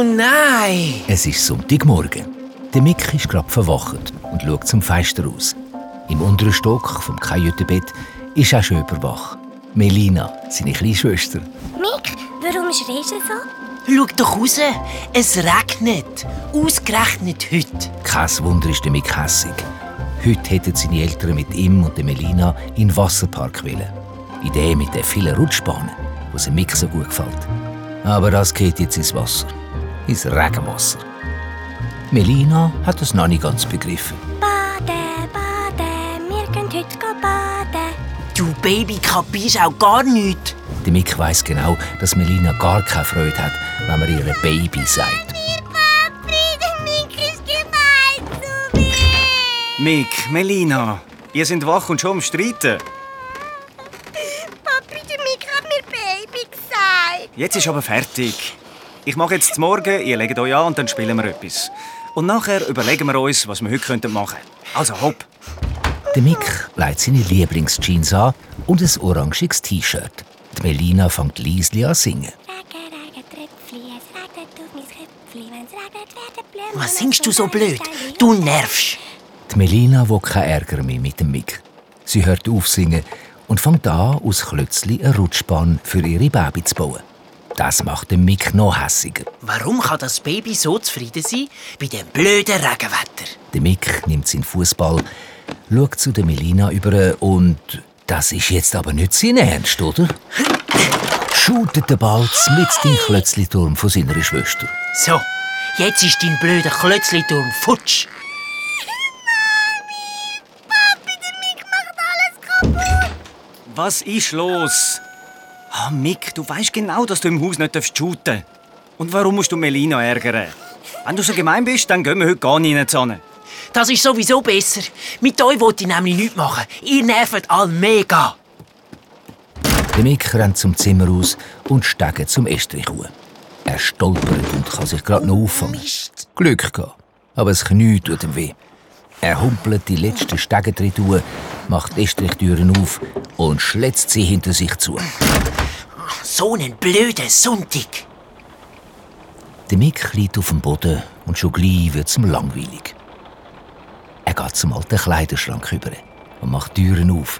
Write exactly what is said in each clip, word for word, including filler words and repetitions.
Oh nein! Es ist Sonntagmorgen. Der Mick ist gerade verwacht und schaut zum Fenster raus. Im unteren Stock vom Kajütenbett ist auch schon jemand wach. Melina, seine kleine Schwester. Mick, warum schreist du so? Schau doch raus, es regnet. Ausgerechnet heute. Kein Wunder ist der Mick hässig. Heute hätten seine Eltern mit ihm und der Melina in den Wasserpark wollen. In dem mit den vielen Rutschbahnen, wo es dem Mick so gut gefällt. Aber das geht jetzt ins Wasser. Ins Regenwasser. Melina hat es noch nicht ganz begriffen. Baden, baden, wir gehen heute baden. Du Baby kapierst auch gar nichts. Der Mick weiss genau, dass Melina gar keine Freude hat, wenn man ihr Baby sagt. Papi, der Mick ist gemein zu mir. Mick, Melina, ihr seid wach und schon am Streiten. Papi, der Mick hat mir Baby gesagt. Jetzt ist aber fertig. Ich mache jetzt zum Morgen, ihr legt euch an und dann spielen wir etwas. Und nachher überlegen wir uns, was wir heute machen könnten. Also hopp. Der Mick legt seine Lieblingsjeans an und ein orangiges T-Shirt. Die Melina fängt leise an zu singen. Regen, Regen, Tröpfchen, es regnet auf mein Köpfchen. Wenn es regnet, werden Blumen... Was singst du so blöd? Du nervst. Die Melina will keinen Ärger mehr mit dem Mick. Sie hört auf singen und fängt an, aus Klötzli eine Rutschbahn für ihre Baby zu bauen. Das macht den Mick noch hässiger. Warum kann das Baby so zufrieden sein bei dem blöden Regenwetter? Der Mick nimmt seinen Fußball, schaut zu der Melina über und das ist jetzt aber nicht sein Ernst, oder? Shootet den Ball mit dem Klötzli-Turm von seiner Schwester. So, jetzt ist dein blöder Klötzli-Turm futsch. Papi, der Mick macht alles kaputt. Was ist los? Ah, Mick, du weißt genau, dass du im Haus nicht shooten darfst. Und warum musst du Melina ärgern? Wenn du so gemein bist, dann gehen wir heute gar nicht zusammen. Das ist sowieso besser. Mit euch wollte ich nämlich nichts machen. Ihr nervt alle mega. Der Mick rennt zum Zimmer raus und steigt zum Estrich hoch. Er stolpert und kann sich gerade noch auffangen. Glück gehabt, aber das Knie tut ihm weh. Er humpelt die letzten Stegentritte durch, macht die Estrichtüren auf und schlätzt sie hinter sich zu. So einen blöden Sonntag. Der Mick liegt auf dem Boden und schon gleich wird es ihm langweilig. Er geht zum alten Kleiderschrank über und macht die Türen auf.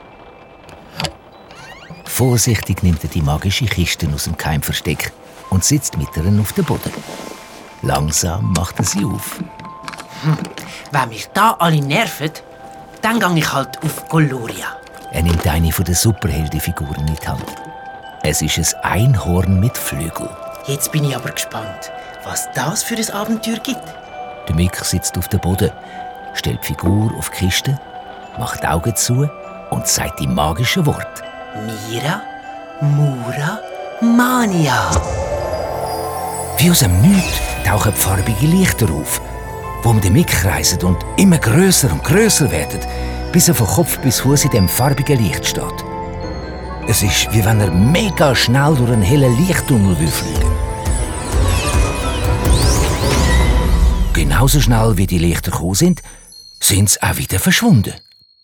Vorsichtig nimmt er die magische Kiste aus dem Keimversteck und sitzt mit ihr auf dem Boden. Langsam macht er sie auf. Hm. Wenn mich da alle nerven, dann gehe ich halt auf Goloria. Er nimmt eine der Superheldenfiguren in die Hand. Es ist ein Einhorn mit Flügeln. Jetzt bin ich aber gespannt, was das für ein Abenteuer gibt. Der Mick sitzt auf dem Boden, stellt die Figur auf die Kiste, macht die Augen zu und sagt die magischen Worte. Mira, Mura, Mania. Wie aus dem Nichts tauchen farbige Lichter auf, die um den Mick kreisen und immer grösser und grösser werden, bis er von Kopf bis Fuß in dem farbigen Licht steht. Es ist, wie wenn er mega schnell durch einen hellen Lichttunnel fliegen will. Genauso schnell wie die Lichter gekommen sind, sind sie auch wieder verschwunden.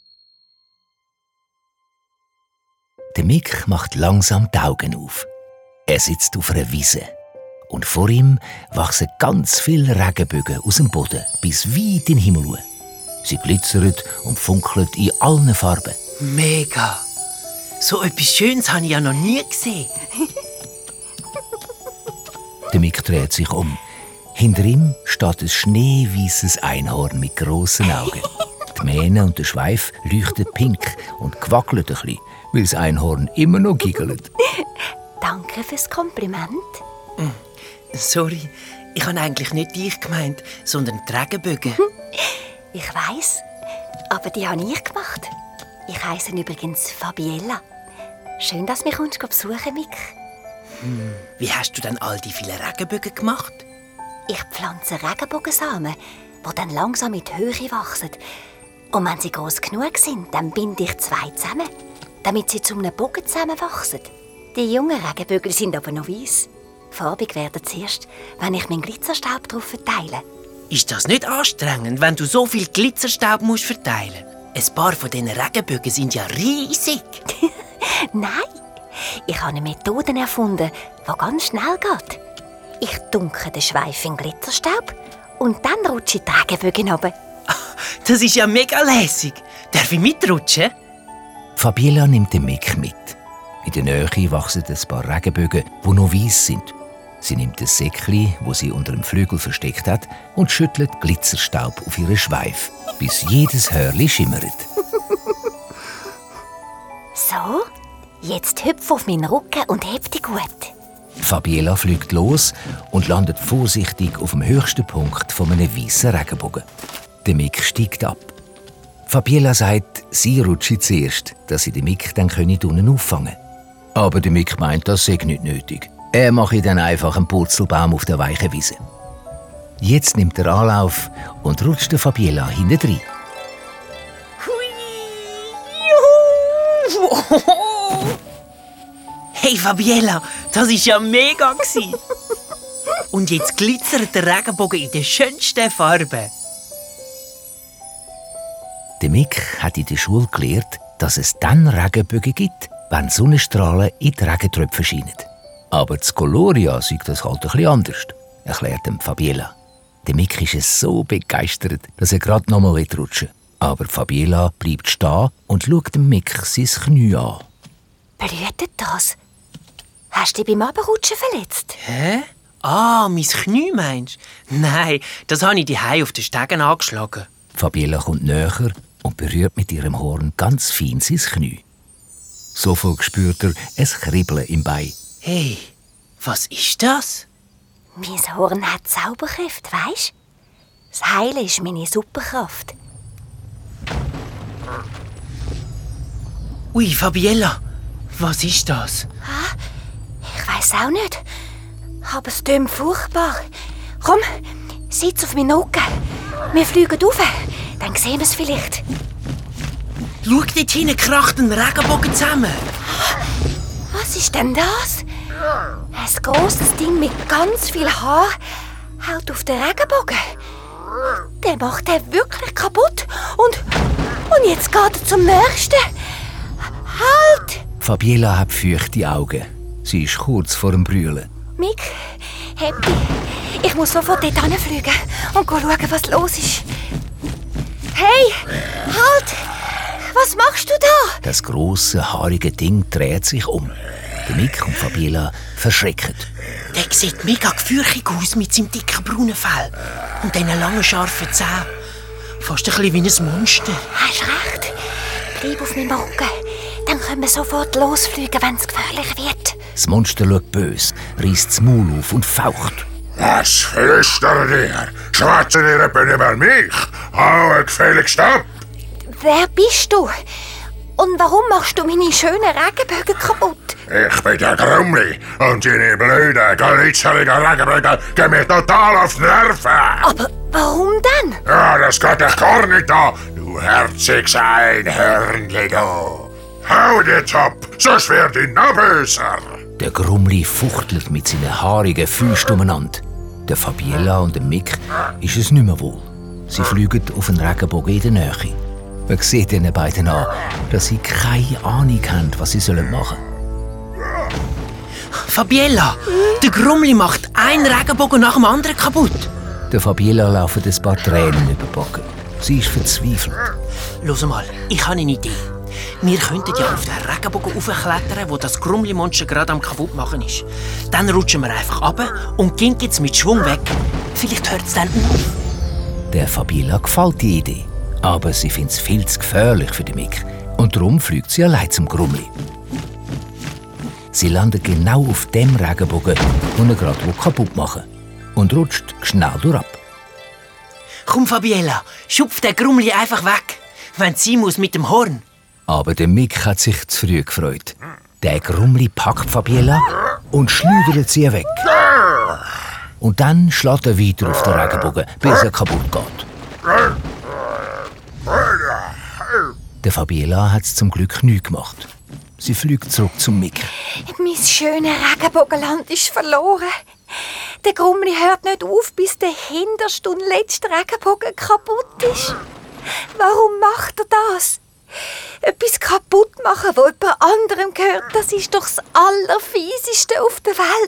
Der Mick macht langsam die Augen auf. Er sitzt auf einer Wiese. Und vor ihm wachsen ganz viele Regenbögen aus dem Boden bis weit in den Himmel hoch. Sie glitzern und funkeln in allen Farben. Mega! So etwas Schönes habe ich ja noch nie gesehen. Der Mick dreht sich um. Hinter ihm steht ein schneeweißes Einhorn mit grossen Augen. Die Mähne und der Schweif leuchten pink und quackeln ein bisschen, weil das Einhorn immer noch giggelt. Danke fürs Kompliment. Sorry, ich habe eigentlich nicht dich gemeint, sondern die Regenbögen. Ich weiss, aber die habe ich gemacht. Ich heisse übrigens Fabiella. Schön, dass du mich kommst besuchen, Mick. Hm, wie hast du denn all die vielen Regenbögen gemacht? Ich pflanze Regenbogensamen, die dann langsam in die Höhe wachsen. Und wenn sie gross genug sind, dann binde ich zwei zusammen, damit sie zu einem Bogen zusammenwachsen. Die jungen Regenbögen sind aber noch weiss. Farbig werden sie erst, wenn ich meinen Glitzerstaub darauf verteile. Ist das nicht anstrengend, wenn du so viel Glitzerstaub musst verteilen? Ein paar von diesen Regenbögen sind ja riesig. Nein, ich habe eine Methode erfunden, die ganz schnell geht. Ich dunke den Schweif in Glitzerstaub und dann rutsche ich die Regenbögen runter. Das ist ja mega lässig. Darf ich mitrutschen? Fabiela nimmt den Mick mit. In der Nähe wachsen ein paar Regenbögen, die noch weiss sind. Sie nimmt ein Säckchen, das sie unter dem Flügel versteckt hat, und schüttelt Glitzerstaub auf ihren Schweif, bis jedes Hörli schimmert. So, jetzt hüpf auf meinen Rücken und heb dich gut. Fabiela fliegt los und landet vorsichtig auf dem höchsten Punkt von einem weißen Regenbogen. Der Mick steigt ab. Fabiela sagt, sie rutsche zuerst, dass sie den Mick dann unten auffangen können. Aber der Mick meint, das sei nicht nötig. Er mache dann einfach einen Purzelbaum auf der weichen Wiese. Jetzt nimmt er Anlauf und rutscht der Fabiela hinten rein. Juhu! Hey Fabiela, das war ja mega. Und jetzt glitzert der Regenbogen in den schönsten Farben. Der Mick hat in der Schule gelernt, dass es dann Regenbögen gibt, wenn Sonnenstrahlen in die Regentröpfe scheinen. Aber das Coloria sieht das halt ein bisschen anders, erklärt dem Fabiela. Der Mick ist so begeistert, dass er gerade noch mal rutschen will. Aber Fabiela bleibt stehen und schaut dem Mick sein Knie an. Blutet das? Hast du dich beim Abrutschen verletzt? Hä? Ah, mein Knie meinst du? Nein, das habe ich daheim auf den Stegen angeschlagen. Fabiela kommt näher und berührt mit ihrem Horn ganz fein sein Knie. Sofort spürt er ein Kribbeln im Bein. Hey, was ist das? Mein Horn hat Zauberkräfte, weisst? Das Heilen ist meine Superkraft. Ui, Fabiela, was ist das? Ich weiss auch nicht. Aber es tönt furchtbar. Komm, sitz auf meinen Rücken. Wir fliegen rauf. Dann sehen wir es vielleicht. Schau, dort hinten kracht ein Regenbogen zusammen. Was ist denn das? Ein grosses Ding mit ganz viel Haar haut auf den Regenbogen. Der macht den wirklich kaputt. Und, und jetzt geht er zum nächsten. Halt! Fabiela hat feuchte Augen. Sie ist kurz vor dem Brüllen. Mick, heb dich. Ich muss sofort dort hinfliegen und schauen, was los ist. Hey, halt! Was machst du da? Das grosse, haarige Ding dreht sich um. Der Mick und Fabiela verschrecken. Der sieht mega gefürchtig aus mit seinem dicken braunen Fell und diesen langen, scharfen Zähnen. Fast ein bisschen wie ein Monster. Hast recht. Bleib auf meinem Rücken. Dann können wir sofort losfliegen, wenn es gefährlich wird. Das Monster schaut böse, reißt das Maul auf und faucht. Was flüstert ihr? Schwätzen ihr etwa über mich? Hau gefälligst ab! Wer bist du? Und warum machst du meine schönen Regenbögen kaputt? Ich bin der Grummli und deine blöden, glitzerigen Regenbögen gehen mir total auf die Nerven. Aber warum denn? Ja, das geht dich gar nicht an, du herziges Einhörnli, du. Hau jetzt ab, sonst werd ich noch böser. Der Grummli fuchtelt mit seinen haarigen Füßen umeinander. Der Fabiela und dem Mick ist es nicht mehr wohl. Sie fliegen auf einen Regenbogen in der Nähe. Man sieht den beiden an, dass sie keine Ahnung haben, was sie machen sollen. Fabiela, der Grummli macht einen Regenbogen nach dem anderen kaputt. Der Fabiela laufen ein paar Tränen über die Backen. Sie ist verzweifelt. Hör mal, ich habe eine Idee. Wir könnten ja auf den Regenbogen raufklettern, wo das Grummli-Monster gerade am kaputtmachen ist. Dann rutschen wir einfach runter und gehen jetzt mit Schwung weg. Vielleicht hört es dann auf. Der Fabiela gefällt die Idee. Aber sie findet es viel zu gefährlich für den Mick. Und darum fliegt sie allein zum Grummli. Sie landet genau auf dem Regenbogen, den er gerade kaputt machen will. Und rutscht schnell durch. Komm, Fabiela, schupf den Grummli einfach weg, wenn sie muss mit dem Horn. Aber der Mick hat sich zu früh gefreut. Der Grummli packt Fabiela und schleudert sie weg. Und dann schlägt er weiter auf den Regenbogen, bis er kaputt geht. Der Fabiela hat es zum Glück nichts gemacht. Sie fliegt zurück zum Mick. Mein schönes Regenbogenland ist verloren. Der Grummli hört nicht auf, bis der hinterste und letzte Regenbogen kaputt ist. Warum macht er das? Etwas kaputt machen, was jemand anderem gehört, das ist doch das Allerfieseste auf der Welt.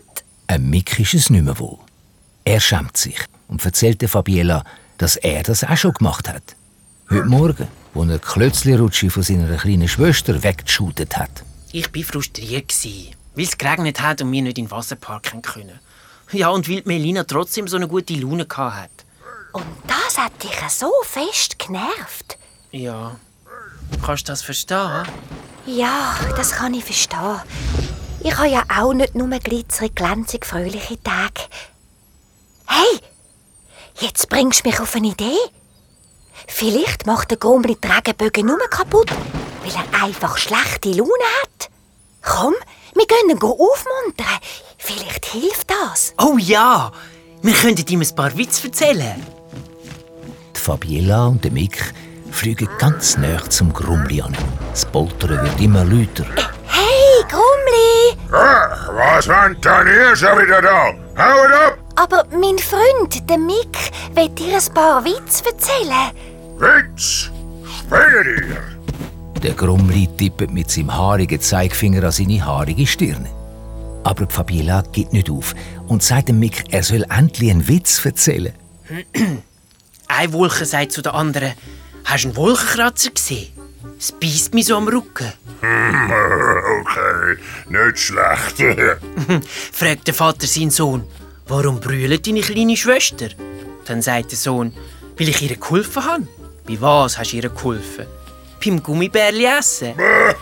Ein Mick ist es nicht mehr wohl. Er schämt sich und erzählt der Fabiella, dass er das auch schon gemacht hat. Heute Morgen, als er die Klötzli-Rutsche von seiner kleinen Schwester weggeschootet hat. Ich war frustriert, weil es geregnet hat und wir nicht in den Wasserpark können. Ja, und weil Melina trotzdem so eine gute Laune hatte. Und das hat dich so fest genervt? Ja. Kannst du das verstehen? Ja, das kann ich verstehen. Ich habe ja auch nicht nur glitzerig, glänzig, fröhliche Tage. Hey, jetzt bringst du mich auf eine Idee. Vielleicht macht der Grummli die Regenbögen nur kaputt, weil er einfach schlechte Laune hat. Komm, wir gehen ihn aufmuntern. Vielleicht hilft das. Oh ja, wir könnten ihm ein paar Witze erzählen. Die Fabiella und der Mick fliegen ganz nah zum Grummli an. Das Poltern wird immer lauter. Hey, Grummli! Ach, was wollt denn ihr schon wieder da? Haut ab! Aber mein Freund, der Mick, will dir ein paar Witze erzählen. Witz! Spiele dir! Der Grummli tippt mit seinem haarigen Zeigefinger an seine haarige Stirn. Aber die Fabiella geht nicht auf und sagt dem Mick, er soll endlich einen Witz erzählen. Eine Wolke sagt zu der anderen: Hast du einen Wolkenkratzer gesehen? Es beißt mich so am Rücken. Okay, nicht schlecht. Fragt der Vater seinen Sohn: Warum brüllt deine kleine Schwester? Dann sagt der Sohn: Weil ich ihr geholfen habe. Bei was hast du ihr geholfen? Beim Gummibärli essen.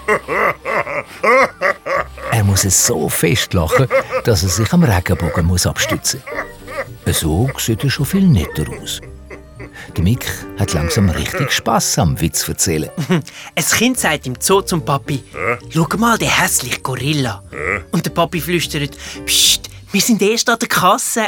Er muss es so fest lachen, dass er sich am Regenbogen muss abstützen muss. So sieht er schon viel netter aus. Der Mick hat langsam richtig Spass am Witz erzählen. Ein Kind sagt im Zoo zum Papi: Schau mal, der hässliche Gorilla. Und der Papi flüstert: Psst, wir sind erst an der Kasse.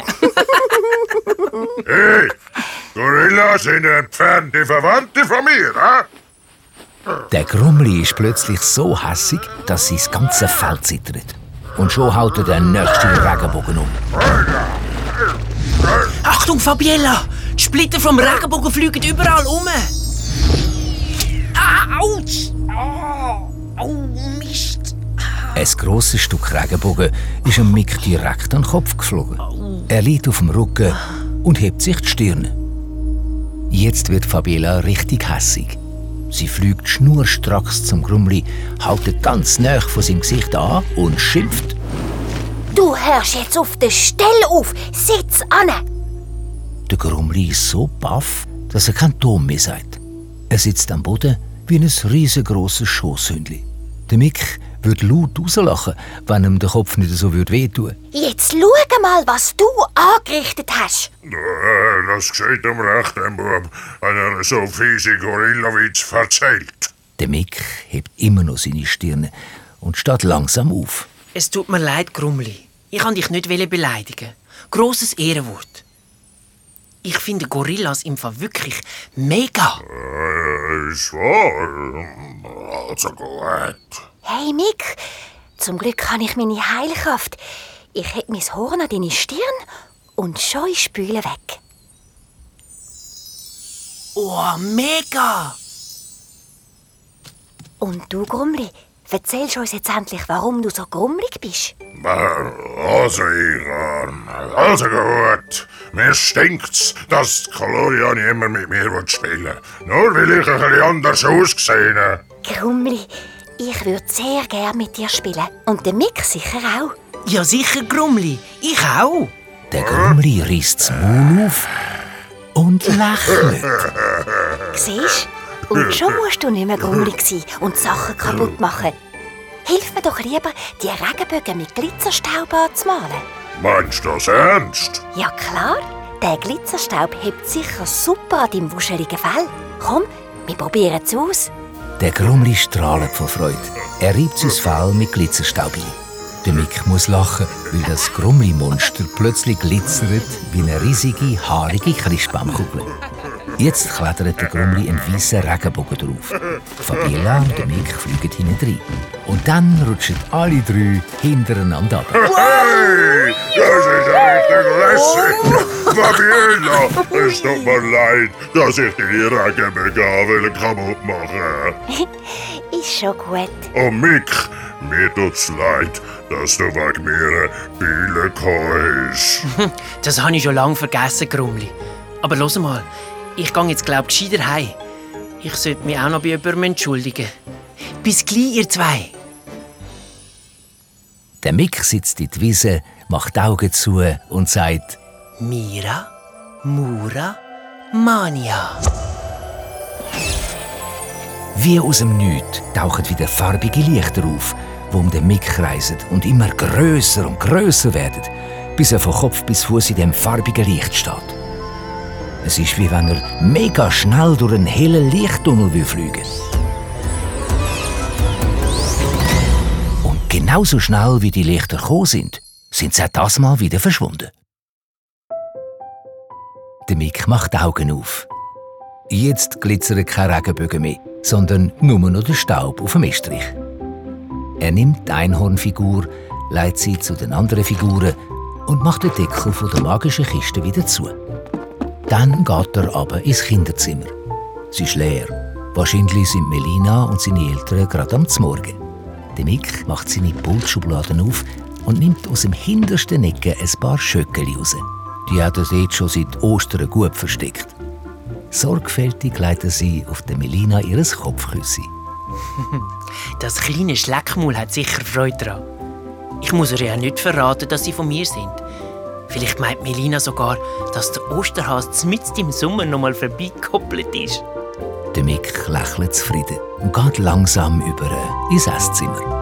Hey, Gorillas sind entfernte Verwandte von mir, ha? Der Grummli ist plötzlich so hässig, dass sein ganzes Fell zittert. Und schon haut er den nächsten Regenbogen um. Achtung, Fabiella! Die Splitter vom Regenbogen fliegen überall um. Ah, autsch! Oh, oh, Mist! Ein grosses Stück Regenbogen ist dem Mick direkt an den Kopf geflogen. Er liegt auf dem Rücken und hebt sich die Stirn. Jetzt wird Fabiella richtig hässig. Sie fliegt schnurstracks zum Grummli, hält ganz nahe von seinem Gesicht an und schimpft. Du hörst jetzt auf der Stelle auf. Sitz an! Der Grummli ist so baff, dass er keinen Ton mehr sagt. Er sitzt am Boden wie ein riesengroßes Schosshündli. Der Mick würde laut rauslachen, wenn ihm der Kopf nicht so wehtun würde. Jetzt schau mal, was du angerichtet hast. Das geschieht am Recht, dem Bub, wenn er so fiese Gorilla-Witz erzählt. Der Mick hebt immer noch seine Stirn und steht langsam auf. Es tut mir leid, Grummli. Ich wollte dich nicht beleidigen. Grosses Ehrenwort. Ich finde Gorillas im Fall wirklich mega. Äh, ist wahr. Also gut. Hey Mick, zum Glück habe ich meine Heilkraft. Ich heb mein Horn an deine Stirn und schon ist Spüle weg. Oh, mega! Und du, Grummli, erzählst uns jetzt endlich, warum du so grummelig bist? Also, Iran, also gut. Mir stinkt's, dass Kalorian immer mit mir spielen will. Nur weil ich ein bisschen anders ausgesehen habe. Grummli, ich würde sehr gern mit dir spielen. Und der Mick sicher auch. Ja, sicher, Grummli. Ich auch. Der Grummli reißt das Maul auf und lächelt. Siehst du? Und schon musst du nicht mehr grummelig sein und Sachen kaputt machen. Hilf mir doch lieber, die Regenbögen mit Glitzerstaub anzumalen. Meinst du das ernst? Ja klar, der Glitzerstaub hebt sicher super an deinem wuscheligen Fell. Komm, wir probieren es aus. Der Grummli strahlt vor Freude. Er reibt sein Fell mit Glitzerstaub ein. Der Mick muss lachen, weil das Grummli-Monster plötzlich glitzert wie eine riesige, haarige Christbaumkugel. Jetzt klettert der Grummli einen weißen Regenbogen drauf. Fabiella und der Mick fliegen hinten rein. Und dann rutschen alle drei hintereinander ab. Hey, das ist richtig lässig. Fabiella, es tut mir leid, dass ich die Regenbögen kaputt mache. Ist schon gut. Und Mick, mir tut's leid, dass du wegen mir Bühle gekommen hast. Das habe ich schon lange vergessen, Grummli. Aber los mal, ich gehe jetzt glaub gescheiter heim. Ich sollte mich auch noch bei jemandem entschuldigen. Bis gleich, ihr zwei. Der Mick sitzt in der Wiese, macht die Augen zu und sagt: Mira, Mura, Mania. Wie aus dem Nichts tauchen wieder farbige Lichter auf, die um den Mick kreisen und immer grösser und grösser werden, bis er von Kopf bis Fuß in dem farbigen Licht steht. Es ist, wie wenn er mega schnell durch einen hellen Lichttunnel fliegen will. Und genauso schnell wie die Lichter gekommen sind, sind sie auch das Mal wieder verschwunden. Der Mick macht die Augen auf. Jetzt glitzern keine Regenbögen mehr, sondern nur noch der Staub auf dem Estrich. Er nimmt die Einhornfigur, leitet sie zu den anderen Figuren und macht den Deckel von der magischen Kiste wieder zu. Dann geht er aber ins Kinderzimmer. Sie ist leer. Wahrscheinlich sind Melina und seine Eltern gerade am Zmorgen. Der Mick macht seine Pultschubladen auf und nimmt aus dem hintersten Ecke ein paar Schöckeli raus. Die hat er dort schon seit Ostern gut versteckt. Sorgfältig legt er sie auf der Melina ihres Kopfküssi. Das kleine Schleckmaul hat sicher Freude daran. Ich muss ihr ja nicht verraten, dass sie von mir sind. Vielleicht meint Melina sogar, dass der Osterhase mitten im Sommer noch mal vorbeigekoppelt ist. Der Mick lächelt zufrieden und geht langsam über ins Esszimmer.